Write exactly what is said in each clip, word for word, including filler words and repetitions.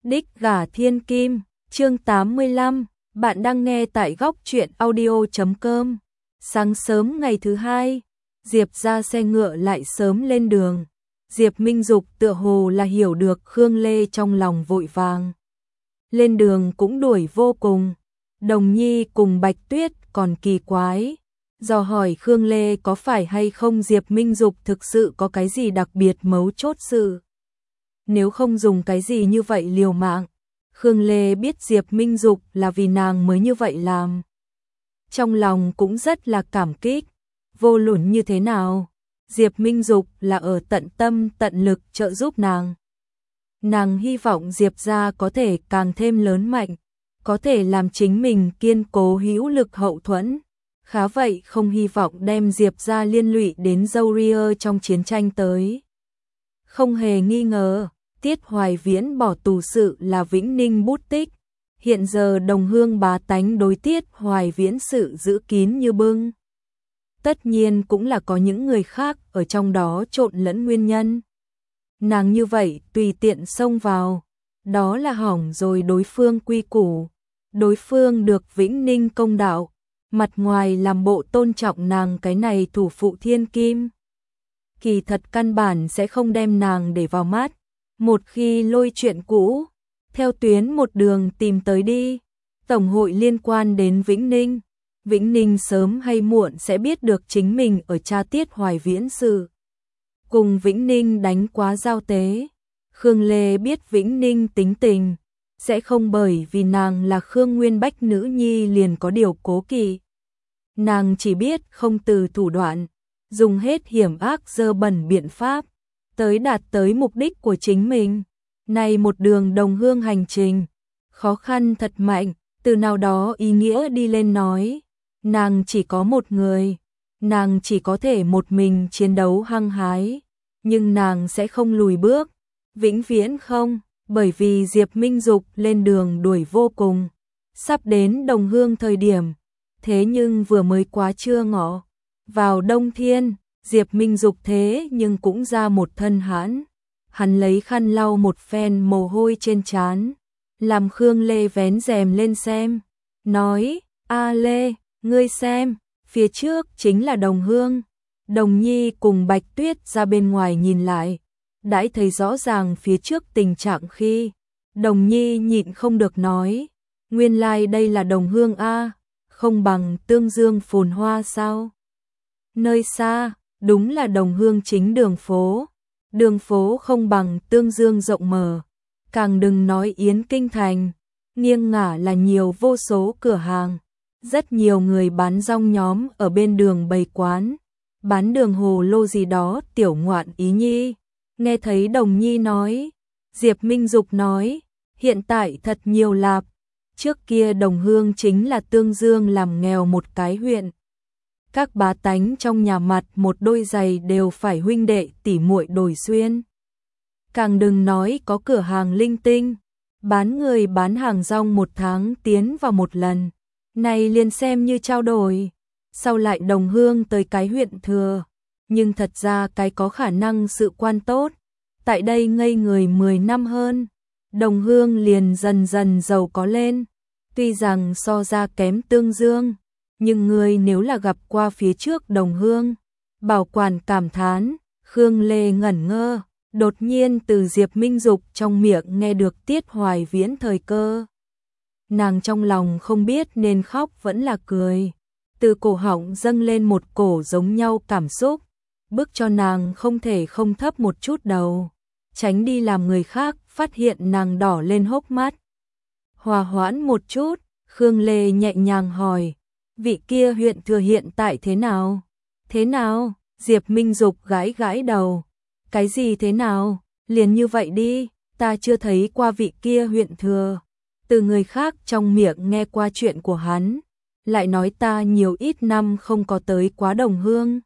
Đích gả thiên kim, chương tám mươi lăm, bạn đang nghe tại góc truyện audio chấm com. Sáng sớm ngày thứ hai, Diệp ra xe ngựa lại sớm lên đường. Diệp Minh Dục tựa hồ là hiểu được Khương Lê trong lòng vội vàng. Lên đường cũng đuổi vô cùng. Đồng Nhi cùng Bạch Tuyết còn kỳ quái. Dò hỏi Khương Lê có phải hay không Diệp Minh Dục thực sự có cái gì đặc biệt mấu chốt sự. Nếu không dùng cái gì như vậy liều mạng, Khương Lê biết Diệp Minh Dục là vì nàng mới như vậy làm. Trong lòng cũng rất là cảm kích, vô luận như thế nào, Diệp Minh Dục là ở tận tâm tận lực trợ giúp nàng. Nàng hy vọng Diệp gia có thể càng thêm lớn mạnh, có thể làm chính mình kiên cố hữu lực hậu thuẫn. Khá vậy không hy vọng đem Diệp gia liên lụy đến dâu ria trong chiến tranh tới. Không hề nghi ngờ, Tiết Hoài Viễn bỏ tù sự là Vĩnh Ninh bút tích. Hiện giờ đồng hương bá tánh đối Tiết Hoài Viễn sự giữ kín như bưng. Tất nhiên cũng là có những người khác ở trong đó trộn lẫn nguyên nhân. Nàng như vậy tùy tiện xông vào, đó là hỏng rồi đối phương quy củ. Đối phương được Vĩnh Ninh công đạo, mặt ngoài làm bộ tôn trọng nàng cái này thủ phụ thiên kim. Kỳ thật căn bản sẽ không đem nàng để vào mắt. Một khi lôi chuyện cũ, theo tuyến một đường tìm tới đi, tổng hội liên quan đến Vĩnh Ninh. Vĩnh Ninh sớm hay muộn sẽ biết được chính mình ở cha Tiết Hoài Viễn sự. Cùng Vĩnh Ninh đánh quá giao tế, Khương Lê biết Vĩnh Ninh tính tình, sẽ không bởi vì nàng là Khương Nguyên Bách nữ nhi liền có điều cố kỵ. Nàng chỉ biết không từ thủ đoạn, dùng hết hiểm ác dơ bẩn biện pháp, tới đạt tới mục đích của chính mình. Này một đường đồng hương hành trình, khó khăn thật mạnh, từ nào đó ý nghĩa đi lên nói, nàng chỉ có một người, nàng chỉ có thể một mình chiến đấu hăng hái, nhưng nàng sẽ không lùi bước, vĩnh viễn không, bởi vì Diệp Minh Dục lên đường đuổi vô cùng, sắp đến đồng hương thời điểm, thế nhưng vừa mới quá trưa ngọ, vào đông thiên, Diệp Minh Dục thế nhưng cũng ra một thân hãn. Hắn lấy khăn lau một phen mồ hôi trên trán, làm Khương Lê vén rèm lên xem, nói, A Lê, ngươi xem, phía trước chính là đồng hương. Đồng Nhi cùng Bạch Tuyết ra bên ngoài nhìn lại, đãi thấy rõ ràng phía trước tình trạng khi, Đồng Nhi nhịn không được nói, nguyên lai like đây là đồng hương A, không bằng Tương Dương phồn hoa sao. Nơi xa, đúng là đồng hương chính đường phố. Đường phố không bằng Tương Dương rộng mở, càng đừng nói Yến Kinh Thành, nghiêng ngả là nhiều vô số cửa hàng, rất nhiều người bán rong nhóm ở bên đường bày quán, bán đường hồ lô gì đó tiểu ngoạn ý nhi. Nghe thấy Đồng Nhi nói, Diệp Minh Dục nói, hiện tại thật nhiều lạp, trước kia đồng hương chính là Tương Dương làm nghèo một cái huyện. Các bá tánh trong nhà mặt một đôi giày đều phải huynh đệ tỉ muội đổi xuyên. Càng đừng nói có cửa hàng linh tinh, bán người bán hàng rong một tháng tiến vào một lần, này liền xem như trao đổi. Sau lại đồng hương tới cái huyện thừa, nhưng thật ra cái có khả năng sự quan tốt, tại đây ngây người mười năm hơn, đồng hương liền dần dần giàu có lên, tuy rằng so ra kém Tương Dương. Nhưng người nếu là gặp qua phía trước đồng hương, bảo quản cảm thán, Khương Lê ngẩn ngơ, đột nhiên từ Diệp Minh Dục trong miệng nghe được Tiết Hoài Viễn thời cơ. Nàng trong lòng không biết nên khóc vẫn là cười, từ cổ họng dâng lên một cổ giống nhau cảm xúc, bức cho nàng không thể không thấp một chút đầu, tránh đi làm người khác phát hiện nàng đỏ lên hốc mắt. Hòa hoãn một chút, Khương Lê nhẹ nhàng hỏi, vị kia huyện thừa hiện tại thế nào? Thế nào? Diệp Minh Dục gãi gãi đầu. Cái gì thế nào? Liền như vậy đi, ta chưa thấy qua vị kia huyện thừa. Từ người khác trong miệng nghe qua chuyện của hắn, lại nói ta nhiều ít năm không có tới quá đồng hương.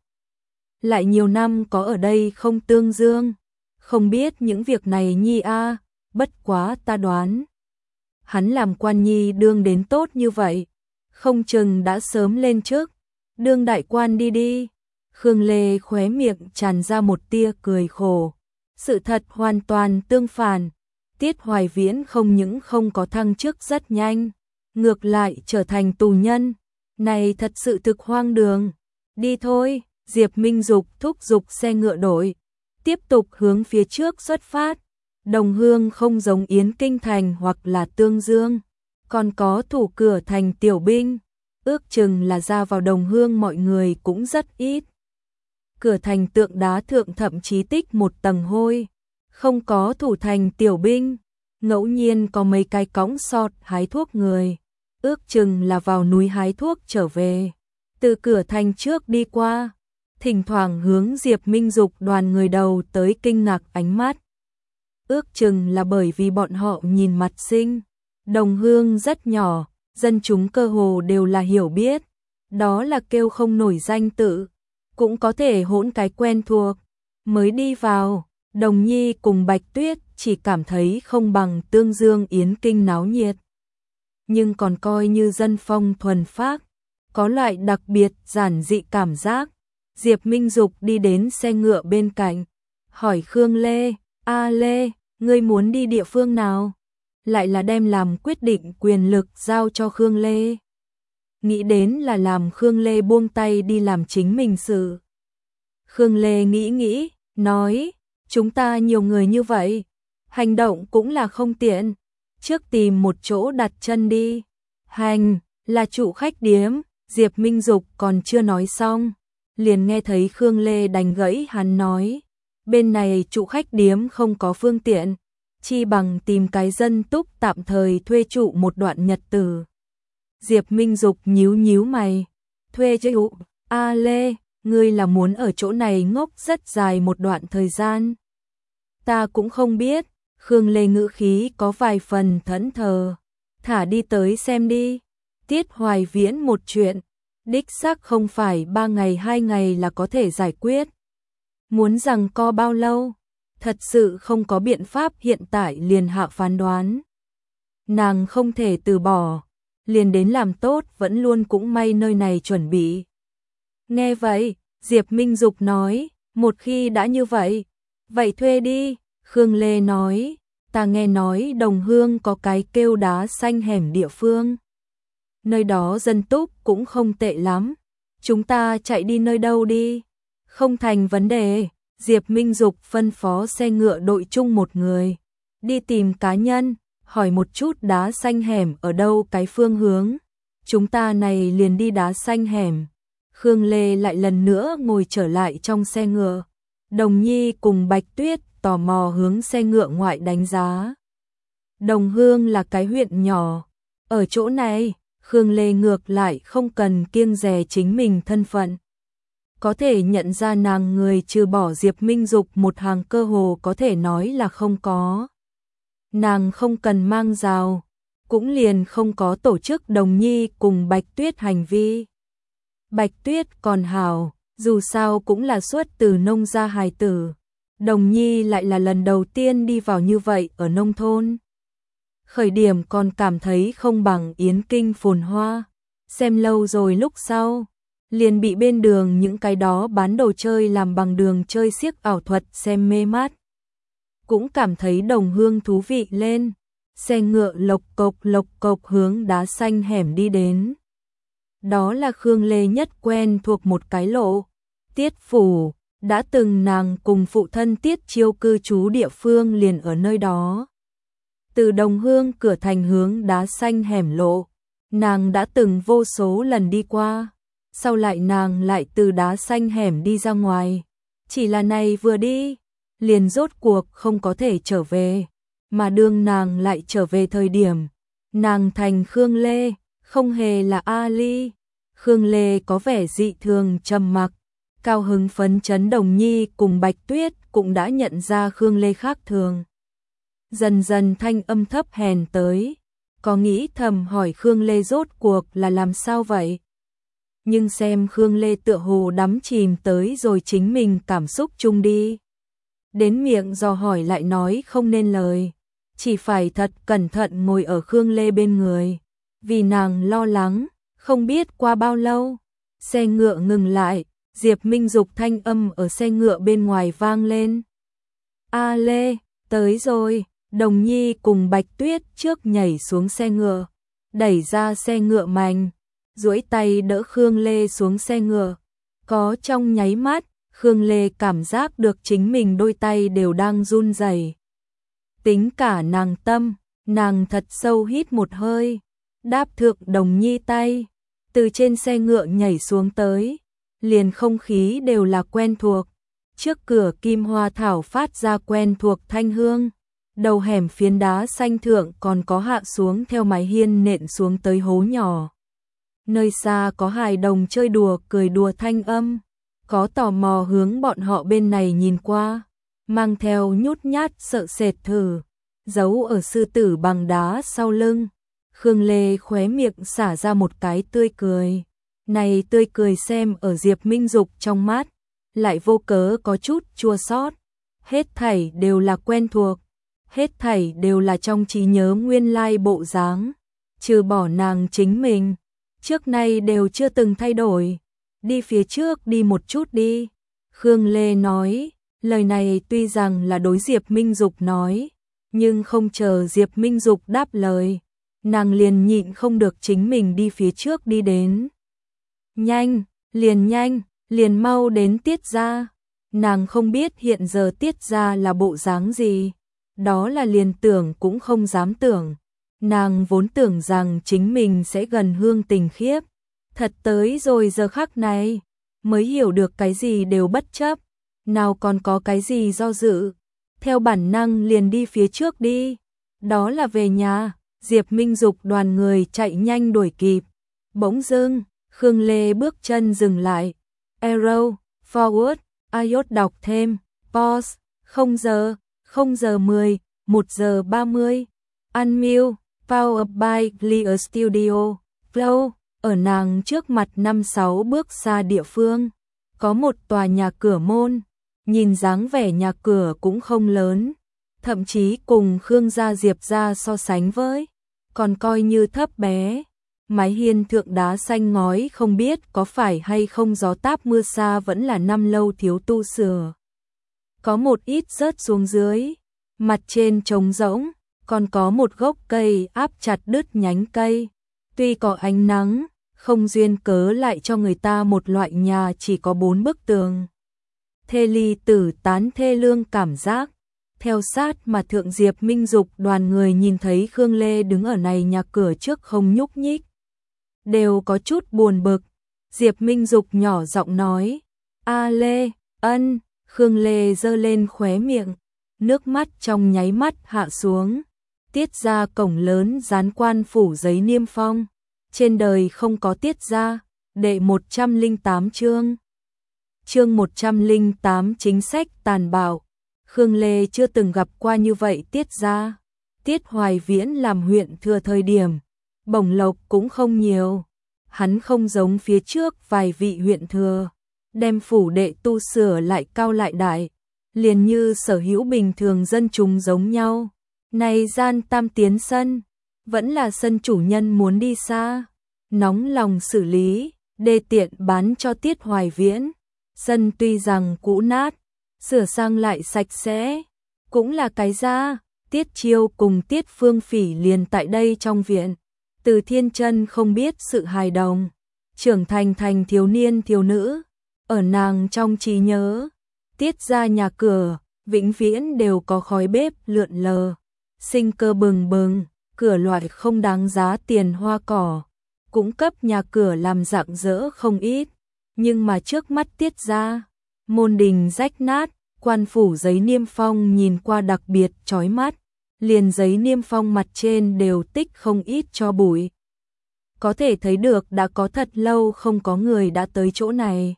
Lại nhiều năm có ở đây không Tương Dương. Không biết những việc này nhi a, bất quá ta đoán. Hắn làm quan nhi đương đến tốt như vậy. Không chừng đã sớm lên trước, đương đại quan đi đi. Khương Lê khóe miệng tràn ra một tia cười khổ. Sự thật hoàn toàn tương phản. Tiết Hoài Viễn không những không có thăng chức rất nhanh, ngược lại trở thành tù nhân. Này thật sự thực hoang đường. Đi thôi, Diệp Minh Dục thúc giục xe ngựa đổi, tiếp tục hướng phía trước xuất phát. Đồng Hương không giống Yến Kinh Thành hoặc là Tương Dương, còn có thủ cửa thành tiểu binh, ước chừng là ra vào Đồng Hương mọi người cũng rất ít. Cửa thành tượng đá thượng thậm chí tích một tầng hôi, không có thủ thành tiểu binh, ngẫu nhiên có mấy cái cõng sọt hái thuốc người, ước chừng là vào núi hái thuốc trở về. Từ cửa thành trước đi qua, thỉnh thoảng hướng Diệp Minh Dục đoàn người đầu tới kinh ngạc ánh mắt. Ước chừng là bởi vì bọn họ nhìn mặt sinh. Đồng Hương rất nhỏ, dân chúng cơ hồ đều là hiểu biết, đó là kêu không nổi danh tự, cũng có thể hỗn cái quen thuộc. Mới đi vào, Đồng Nhi cùng Bạch Tuyết chỉ cảm thấy không bằng Tương Dương Yến Kinh náo nhiệt, nhưng còn coi như dân phong thuần phác, có loại đặc biệt giản dị cảm giác. Diệp Minh Dục đi đến xe ngựa bên cạnh, hỏi Khương Lê, "A Lê, ngươi muốn đi địa phương nào?" Lại là đem làm quyết định quyền lực giao cho Khương Lê. Nghĩ đến là làm Khương Lê buông tay đi làm chính mình sự. Khương Lê nghĩ nghĩ, nói, chúng ta nhiều người như vậy, hành động cũng là không tiện, trước tìm một chỗ đặt chân đi. Hành, là chủ khách điếm. Diệp Minh Dục còn chưa nói xong, liền nghe thấy Khương Lê đánh gãy hắn nói, bên này chủ khách điếm không có phương tiện, chi bằng tìm cái dân túc tạm thời thuê trụ một đoạn nhật tử. Diệp Minh Dục nhíu nhíu mày, thuê trụ? A Lê, ngươi là muốn ở chỗ này ngốc rất dài một đoạn thời gian? Ta cũng không biết. Khương Lê ngữ khí có vài phần thẫn thờ, thả đi tới xem đi. Tiết Hoài Viễn một chuyện, đích xác không phải ba ngày hai ngày là có thể giải quyết. Muốn rằng co bao lâu, thật sự không có biện pháp hiện tại liền hạ phán đoán. Nàng không thể từ bỏ, liền đến làm tốt, vẫn luôn cũng may nơi này chuẩn bị. Nghe vậy, Diệp Minh Dục nói, một khi đã như vậy, vậy thuê đi. Khương Lê nói, ta nghe nói Đồng Hương có cái kêu đá xanh hẻm địa phương. Nơi đó dân túc cũng không tệ lắm, chúng ta chạy đi nơi đâu đi? Không thành vấn đề. Diệp Minh Dục phân phó xe ngựa đội chung một người, đi tìm cá nhân, hỏi một chút đá xanh hẻm ở đâu cái phương hướng. Chúng ta này liền đi đá xanh hẻm. Khương Lê lại lần nữa ngồi trở lại trong xe ngựa. Đồng Nhi cùng Bạch Tuyết tò mò hướng xe ngựa ngoại đánh giá. Đồng Hương là cái huyện nhỏ, ở chỗ này, Khương Lê ngược lại không cần kiêng dè chính mình thân phận. Có thể nhận ra nàng người trừ bỏ Diệp Minh Dục một hàng cơ hồ có thể nói là không có. Nàng không cần mang rào, cũng liền không có tổ chức Đồng Nhi cùng Bạch Tuyết hành vi. Bạch Tuyết còn hảo, dù sao cũng là xuất từ nông gia hài tử. Đồng Nhi lại là lần đầu tiên đi vào như vậy ở nông thôn. Khởi điểm còn cảm thấy không bằng Yến Kinh phồn hoa, xem lâu rồi lúc sau, liền bị bên đường những cái đó bán đồ chơi làm bằng đường chơi xiếc ảo thuật xem mê mát. Cũng cảm thấy Đồng Hương thú vị lên, xe ngựa lộc cộc lộc cộc hướng đá xanh hẻm đi đến. Đó là Khương Lê nhất quen thuộc một cái lộ, Tiết phủ, đã từng nàng cùng phụ thân Tiết Chiêu cư trú địa phương liền ở nơi đó. Từ Đồng Hương cửa thành hướng đá xanh hẻm lộ, nàng đã từng vô số lần đi qua, sau lại nàng lại từ đá xanh hẻm đi ra ngoài, chỉ là này vừa đi, liền rốt cuộc không có thể trở về, mà đương nàng lại trở về thời điểm, nàng thành Khương Lê, không hề là A Ly. Khương Lê có vẻ dị thường trầm mặc, cao hứng phấn chấn. Đồng Nhi cùng Bạch Tuyết cũng đã nhận ra Khương Lê khác thường. Dần dần thanh âm thấp hèn tới, có nghĩ thầm hỏi Khương Lê rốt cuộc là làm sao vậy? Nhưng xem Khương Lê tựa hồ đắm chìm tới rồi chính mình cảm xúc chung đi. Đến miệng dò hỏi lại nói không nên lời, chỉ phải thật cẩn thận ngồi ở Khương Lê bên người, vì nàng lo lắng. Không biết qua bao lâu, xe ngựa ngừng lại, Diệp Minh Dục thanh âm ở xe ngựa bên ngoài vang lên. A Lê, tới rồi. Đồng Nhi cùng Bạch Tuyết trước nhảy xuống xe ngựa, đẩy ra xe ngựa mạnh, duỗi tay đỡ Khương Lê xuống xe ngựa. Có trong nháy mắt, Khương Lê cảm giác được chính mình đôi tay đều đang run rẩy. Tính cả nàng tâm, nàng thật sâu hít một hơi, đáp thượng Đồng Nhi tay, từ trên xe ngựa nhảy xuống tới, liền không khí đều là quen thuộc. Trước cửa kim hoa thảo phát ra quen thuộc thanh hương, đầu hẻm phiến đá xanh thượng còn có hạ xuống theo mái hiên nện xuống tới hố nhỏ. Nơi xa có hài đồng chơi đùa cười đùa thanh âm, có tò mò hướng bọn họ bên này nhìn qua, mang theo nhút nhát sợ sệt thử, giấu ở sư tử bằng đá sau lưng. Khương Lê khóe miệng xả ra một cái tươi cười, này tươi cười xem ở Diệp Minh Dục trong mắt, lại vô cớ có chút chua xót. Hết thảy đều là quen thuộc, hết thảy đều là trong trí nhớ nguyên lai bộ dáng, trừ bỏ nàng chính mình, trước nay đều chưa từng thay đổi. Đi phía trước đi một chút đi. Khương Lê nói, lời này tuy rằng là đối Diệp Minh Dục nói, nhưng không chờ Diệp Minh Dục đáp lời, nàng liền nhịn không được chính mình đi phía trước đi đến. Nhanh, liền nhanh, liền mau đến Tiết gia. Nàng không biết hiện giờ Tiết gia là bộ dáng gì, đó là liền tưởng cũng không dám tưởng. Nàng vốn tưởng rằng chính mình sẽ gần Hương Tình Khiếp, thật tới rồi giờ khắc này, mới hiểu được cái gì đều bất chấp, nào còn có cái gì do dự, theo bản năng liền đi phía trước đi, đó là về nhà. Diệp Minh Dục đoàn người chạy nhanh đuổi kịp, bỗng dưng, Khương Lê bước chân dừng lại, arrow, forward, iốt đọc thêm, pause, không giờ, không giờ mười, một giờ ba mươi, unmute, powered by Clear Studio, flow. Ở nàng trước mặt năm sáu bước xa địa phương, có một tòa nhà cửa môn, nhìn dáng vẻ nhà cửa cũng không lớn, thậm chí cùng Khương gia Diệp gia so sánh với, còn coi như thấp bé. Mái hiên thượng đá xanh ngói không biết có phải hay không gió táp mưa xa vẫn là năm lâu thiếu tu sửa. Có một ít rớt xuống dưới, mặt trên trống rỗng, còn có một gốc cây áp chặt đứt nhánh cây. Tuy có ánh nắng, không duyên cớ lại cho người ta một loại nhà chỉ có bốn bức tường. Thê ly tử tán thê lương cảm giác. Theo sát mà thượng Diệp Minh Dục đoàn người nhìn thấy Khương Lê đứng ở này nhà cửa trước không nhúc nhích, đều có chút buồn bực. Diệp Minh Dục nhỏ giọng nói, A Lê, ân. Khương Lê giơ lên khóe miệng, nước mắt trong nháy mắt hạ xuống. Tiết gia cổng lớn dán quan phủ giấy niêm phong, trên đời không có Tiết gia. Đệ một trăm lẻ tám chương. Chương một trăm lẻ tám chính sách tàn bạo. Khương Lê chưa từng gặp qua như vậy Tiết gia. Tiết Hoài Viễn làm huyện thừa thời điểm, bổng lộc cũng không nhiều. Hắn không giống phía trước vài vị huyện thừa, đem phủ đệ tu sửa lại cao lại đại, liền như sở hữu bình thường dân chúng giống nhau. Này gian tam tiến sân, vẫn là sân chủ nhân muốn đi xa, nóng lòng xử lý, đê tiện bán cho Tiết Hoài Viễn. Sân tuy rằng cũ nát, sửa sang lại sạch sẽ, cũng là cái ra. Tiết Chiêu cùng Tiết Phương Phỉ liền tại đây trong viện. Từ Thiên Chân không biết sự hài đồng, trưởng thành thành thiếu niên thiếu nữ, ở nàng trong trí nhớ, Tiết gia nhà cửa vĩnh viễn đều có khói bếp lượn lờ, sinh cơ bừng bừng, cửa loại không đáng giá tiền hoa cỏ, cũng cấp nhà cửa làm rạng rỡ không ít. Nhưng mà trước mắt Tiết gia, môn đình rách nát, quan phủ giấy niêm phong nhìn qua đặc biệt chói mắt, liền giấy niêm phong mặt trên đều tích không ít cho bụi. Có thể thấy được đã có thật lâu không có người đã tới chỗ này.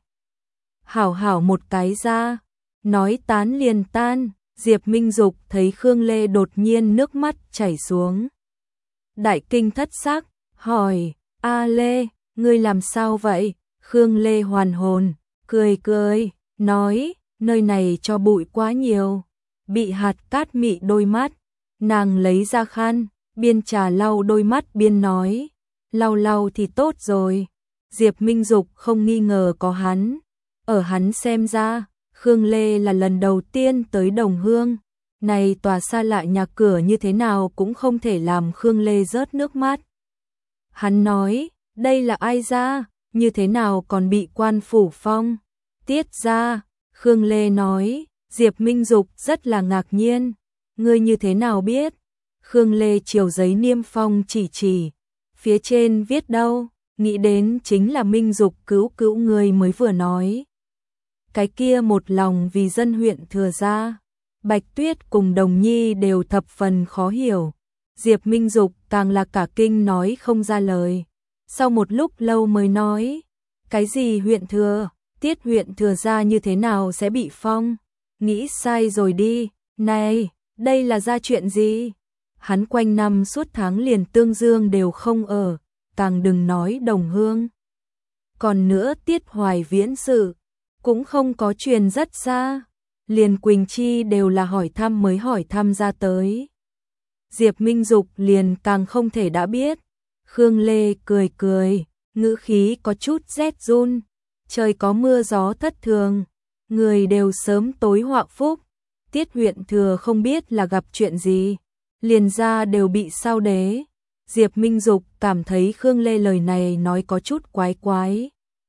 Hảo hảo một cái ra, nói tán liền tan. Diệp Minh Dục thấy Khương Lê đột nhiên nước mắt chảy xuống, đại kinh thất sắc, hỏi, A Lê, ngươi làm sao vậy? Khương Lê hoàn hồn, cười cười, nói, nơi này cho bụi quá nhiều, bị hạt cát mị đôi mắt. Nàng lấy ra khăn, biên trà lau đôi mắt biên nói, lau lau thì tốt rồi. Diệp Minh Dục không nghi ngờ có hắn, ở hắn xem ra, Khương Lê là lần đầu tiên tới Đồng Hương, Này tòa xa lạ nhà cửa như thế nào cũng không thể làm Khương Lê rớt nước mắt. Hắn nói, đây là ai ra, như thế nào còn bị quan phủ phong? Tiết ra, Khương Lê nói, Diệp Minh Dục rất là ngạc nhiên. Ngươi như thế nào biết? Khương Lê chiều giấy niêm phong chỉ chỉ. Phía trên viết đâu? Nghĩ đến chính là Minh Dục cứu cứu người mới vừa nói. Cái kia một lòng vì dân huyện Thừa Gia. Bạch Tuyết cùng Đồng Nhi đều thập phần khó hiểu. Diệp Minh Dục càng là cả kinh nói không ra lời. Sau một lúc lâu mới nói, cái gì huyện Thừa, Tiết huyện Thừa Gia như thế nào sẽ bị phong? Nghĩ sai rồi đi, này, đây là ra chuyện gì? Hắn quanh năm suốt tháng liền Tương Dương đều không ở, càng đừng nói Đồng Hương. Còn nữa Tiết Hoài Viễn sự, cũng không có truyền rất xa, liền Quỳnh Chi đều là hỏi thăm mới hỏi thăm ra tới. Diệp Minh Dục liền càng không thể đã biết. Khương Lê cười cười, ngữ khí có chút rét run, trời có mưa gió thất thường, người đều sớm tối họa phúc. Tiết huyện Thừa không biết là gặp chuyện gì, liền ra đều bị sao đế. Diệp Minh Dục cảm thấy Khương Lê lời này nói có chút quái quái,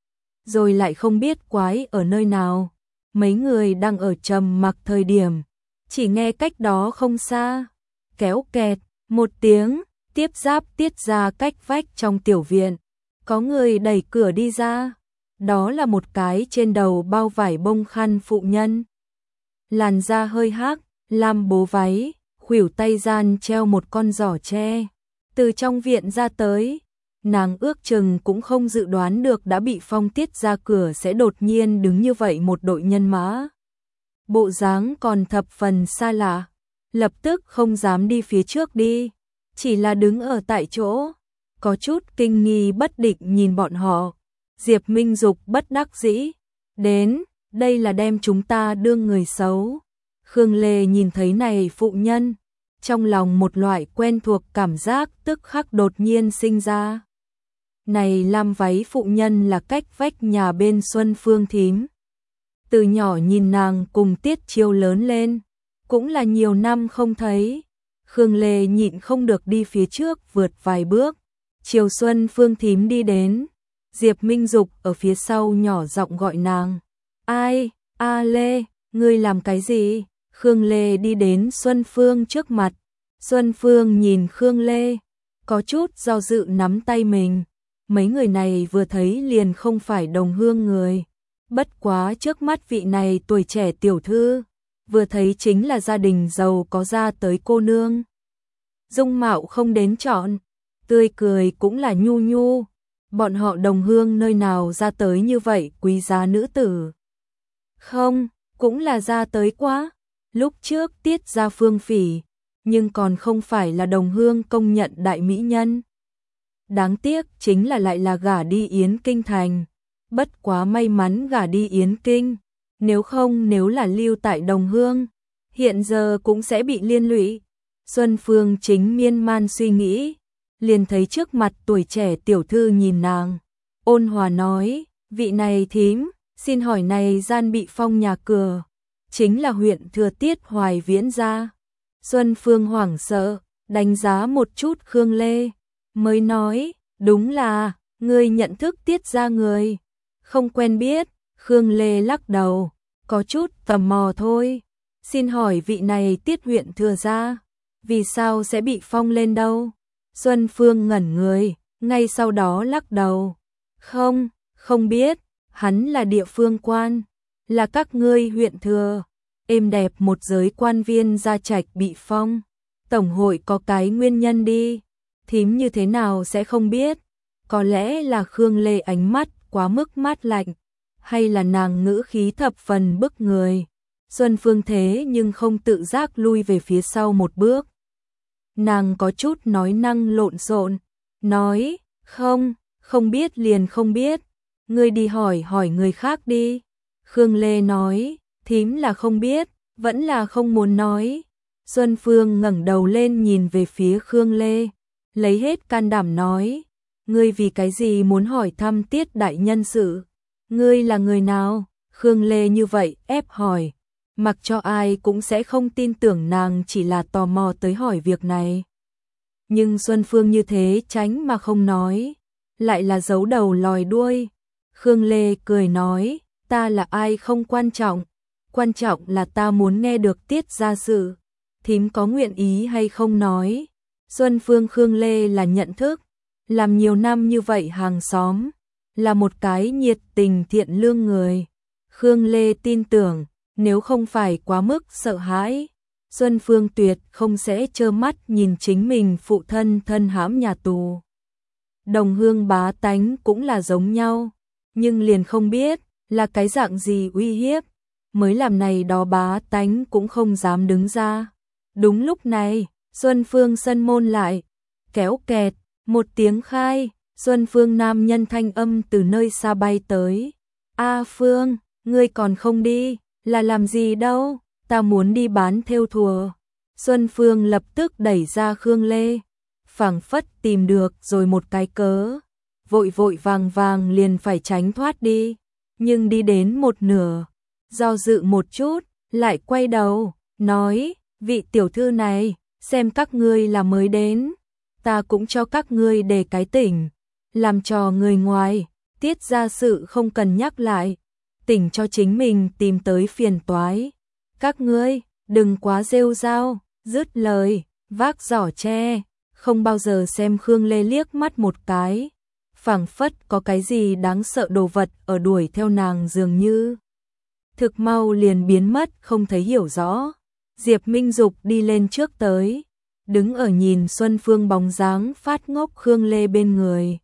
rồi lại không biết quái ở nơi nào. Mấy người đang ở trầm mặc thời điểm, chỉ nghe cách đó không xa, kéo kẹt, một tiếng, tiếp giáp Tiết ra cách vách trong tiểu viện. Có người đẩy cửa đi ra, đó là một cái trên đầu bao vải bông khăn phụ nhân. Làn da hơi hắc, lam bố váy, khuỷu tay gian treo một con giỏ tre. Từ trong viện ra tới, nàng ước chừng cũng không dự đoán được đã bị phong Tiết ra cửa sẽ đột nhiên đứng như vậy một đội nhân mã. Bộ dáng còn thập phần xa lạ, lập tức không dám đi phía trước đi, chỉ là đứng ở tại chỗ, có chút kinh nghi bất định nhìn bọn họ. Diệp Minh Dục bất đắc dĩ, đến, đây là đem chúng ta đương người xấu. Khương Lê nhìn thấy này phụ nhân, trong lòng một loại quen thuộc cảm giác tức khắc đột nhiên sinh ra. Này lam váy phụ nhân là cách vách nhà bên Xuân Phương thím. Từ nhỏ nhìn nàng cùng Tiết Chiêu lớn lên, cũng là nhiều năm không thấy. Khương Lê nhịn không được đi phía trước vượt vài bước. Chiều Xuân Phương thím đi đến, Diệp Minh Dục ở phía sau nhỏ giọng gọi nàng. Ai, A Lê, ngươi làm cái gì? Khương Lê đi đến Xuân Phương trước mặt. Xuân Phương nhìn Khương Lê, có chút do dự nắm tay mình. Mấy người này vừa thấy liền không phải Đồng Hương người. Bất quá trước mắt vị này tuổi trẻ tiểu thư, vừa thấy chính là gia đình giàu có ra tới cô nương. Dung mạo không đến chọn, tươi cười cũng là nhu nhu. Bọn họ Đồng Hương nơi nào ra tới như vậy quý giá nữ tử? Không, cũng là ra tới quá. Lúc trước Tiết ra Phương Phỉ, nhưng còn không phải là Đồng Hương công nhận đại mỹ nhân. Đáng tiếc chính là lại là gả đi Yến Kinh thành. Bất quá may mắn gả đi Yến Kinh, nếu không nếu là lưu tại Đồng Hương, hiện giờ cũng sẽ bị liên lụy. Xuân Phương chính miên man suy nghĩ, liền thấy trước mặt tuổi trẻ tiểu thư nhìn nàng, ôn hòa nói, vị này thím, xin hỏi này gian bị phong nhà cửa, chính là huyện Thừa Tiết Hoài Viễn gia. Xuân Phương hoảng sợ, đánh giá một chút Khương Lê, mới nói, đúng là, ngươi nhận thức Tiết ra người. Không quen biết, Khương Lê lắc đầu, có chút tò mò thôi. Xin hỏi vị này Tiết huyện Thừa gia, vì sao sẽ bị phong lên đâu? Xuân Phương ngẩn người, ngay sau đó lắc đầu. Không, không biết, hắn là địa phương quan, là các ngươi huyện Thừa. Êm đẹp một giới quan viên gia trạch bị phong, tổng hội có cái nguyên nhân đi. Thím như thế nào sẽ không biết? Có lẽ là Khương Lê ánh mắt quá mức mát lạnh, hay là nàng ngữ khí thập phần bức người. Xuân Phương thế nhưng không tự giác lui về phía sau một bước. Nàng có chút nói năng lộn xộn, nói, không, không biết liền không biết, ngươi đi hỏi hỏi người khác đi. Khương Lê nói, thím là không biết, vẫn là không muốn nói. Xuân Phương ngẩng đầu lên nhìn về phía Khương Lê, lấy hết can đảm nói, ngươi vì cái gì muốn hỏi thăm Tiết đại nhân sự? Ngươi là người nào? Khương Lê như vậy ép hỏi, mặc cho ai cũng sẽ không tin tưởng nàng chỉ là tò mò tới hỏi việc này. Nhưng Xuân Phương như thế tránh mà không nói, lại là giấu đầu lòi đuôi. Khương Lê cười nói, ta là ai không quan trọng, quan trọng là ta muốn nghe được tiết ra sự, thím có nguyện ý hay không nói. Xuân Phương Khương Lê là nhận thức, làm nhiều năm như vậy hàng xóm, là một cái nhiệt tình thiện lương người. Khương Lê tin tưởng, nếu không phải quá mức sợ hãi, Xuân Phương tuyệt không sẽ trơ mắt nhìn chính mình phụ thân thân hãm nhà tù. Đồng hương bá tánh cũng là giống nhau, nhưng liền không biết là cái dạng gì uy hiếp, mới làm này đó bá tánh cũng không dám đứng ra. Đúng lúc này, Xuân Phương sân môn lại, kéo kẹt, một tiếng khai, Xuân Phương nam nhân thanh âm từ nơi xa bay tới. A Phương, ngươi còn không đi, là làm gì đâu, ta muốn đi bán thêu thùa. Xuân Phương lập tức đẩy ra Khương Lê, phảng phất tìm được rồi một cái cớ, vội vội vàng vàng liền phải tránh thoát đi, nhưng đi đến một nửa, do dự một chút, lại quay đầu, nói, vị tiểu thư này, xem các ngươi là mới đến, ta cũng cho các ngươi đề cái tỉnh, làm trò người ngoài, tiết ra sự không cần nhắc lại, tỉnh cho chính mình tìm tới phiền toái. Các ngươi, đừng quá rêu rao, dứt lời, vác giỏ tre, không bao giờ xem Khương Lê liếc mắt một cái, phảng phất có cái gì đáng sợ đồ vật ở đuổi theo nàng dường như. Thực mau liền biến mất không thấy hiểu rõ. Diệp Minh Dục đi lên trước tới, đứng ở nhìn Xuân Phương bóng dáng phát ngốc Khương Lê bên người.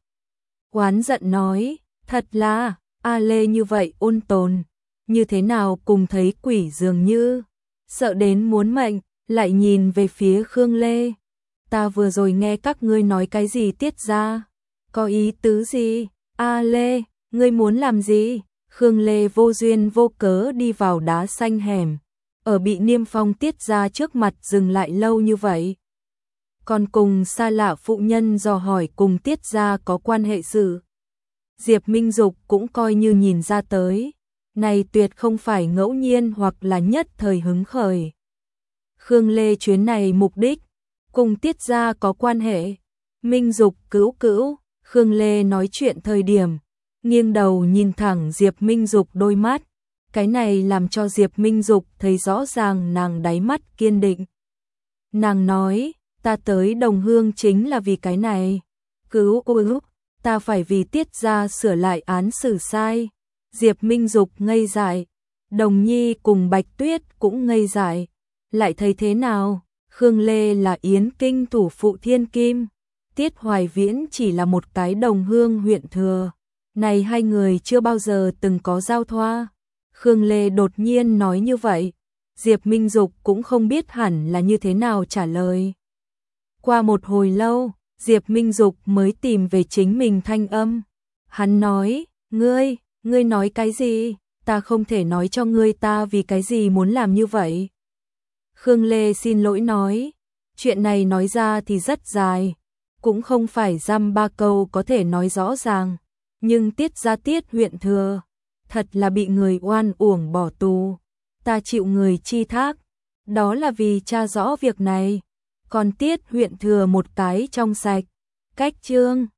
Oán giận nói, thật là, A Lê như vậy ôn tồn, như thế nào cùng thấy quỷ dường như, sợ đến muốn mệnh, lại nhìn về phía Khương Lê. Ta vừa rồi nghe các ngươi nói cái gì tiết ra, có ý tứ gì? A Lê, ngươi muốn làm gì? Khương Lê vô duyên vô cớ đi vào đá xanh hẻm, ở bị Niêm Phong tiết ra trước mặt dừng lại lâu như vậy. Còn cùng xa lạ phụ nhân dò hỏi cùng tiết ra có quan hệ sự. Diệp Minh Dục cũng coi như nhìn ra tới, này tuyệt không phải ngẫu nhiên hoặc là nhất thời hứng khởi. Khương Lê chuyến này mục đích, cùng tiết ra có quan hệ. Minh Dục cữu cữu, Khương Lê nói chuyện thời điểm, nghiêng đầu nhìn thẳng Diệp Minh Dục đôi mắt, cái này làm cho Diệp Minh Dục thấy rõ ràng nàng đáy mắt kiên định. Nàng nói, ta tới Đồng Hương chính là vì cái này. Cứu cứu, ta phải vì tiết ra sửa lại án xử sai. Diệp Minh Dục ngây dại, Đồng Nhi cùng Bạch Tuyết cũng ngây dại. Lại thấy thế nào, Khương Lê là Yến Kinh thủ phụ thiên kim, Tiết Hoài Viễn chỉ là một cái Đồng Hương huyện thừa. Này hai người chưa bao giờ từng có giao thoa. Khương Lê đột nhiên nói như vậy, Diệp Minh Dục cũng không biết hẳn là như thế nào trả lời. Qua một hồi lâu, Diệp Minh Dục mới tìm về chính mình thanh âm. Hắn nói, ngươi, ngươi nói cái gì? Ta không thể nói cho ngươi ta vì cái gì muốn làm như vậy. Khương Lê xin lỗi nói, chuyện này nói ra thì rất dài, cũng không phải dăm ba câu có thể nói rõ ràng, nhưng tiết ra tiết huyện thừa, thật là bị người oan uổng bỏ tù, ta chịu người chi thác, đó là vì tra rõ việc này, còn tiết huyện thừa một cái trong sạch, cách chương.